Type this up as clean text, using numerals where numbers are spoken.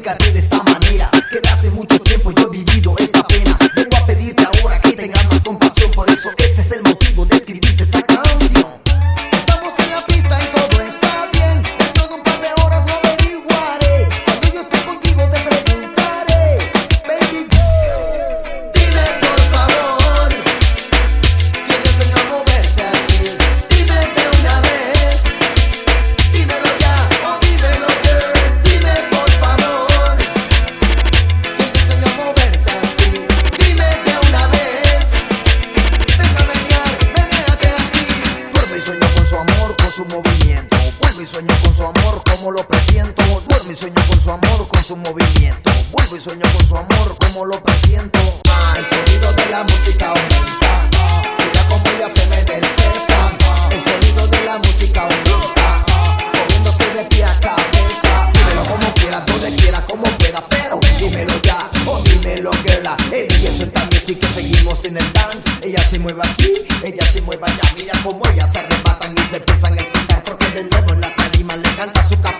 explicarte de esta manera, que de hace mucho tiempo yo he vivido esta pena. Vengo a pedirte ahora que tengas más compasión, por eso este es el motivo de escribirte esta canción. Estamos en la pista y todo está bien, dentro de un par de horas lo averiguaré. Cuando yo esté contigo te preguntaré, baby, dime por favor, ¿quién te enseñó a moverte así? Dime de una vez, dímelo ya o dímelo girl. Dime por favor, ¿quién te enseñó a moverte así? Dime de una vez, venga a menear, menéate aquí. Duerme y sueño con su amor, con su movimiento. Vuelvo y sueño con su amor como lo presiento. Duerme y sueño con su amor, con su movimiento. Vuelvo y sueño con su amor como lo presiento. El sonido de la música aumenta, mira como ella se me destreza. El sonido de la música aumenta, moviéndose de pie a cabeza. Dímelo como quiera, donde quiera, como pueda, pero dímelo ya o dímelo girl. Y eso también sí que seguimos en el dance. Ella se mueve aquí, ella se mueve allá. Mira como ellas se arrebatan y se empiezan a excitar, porque de nuevo en la tarima le canta su canción.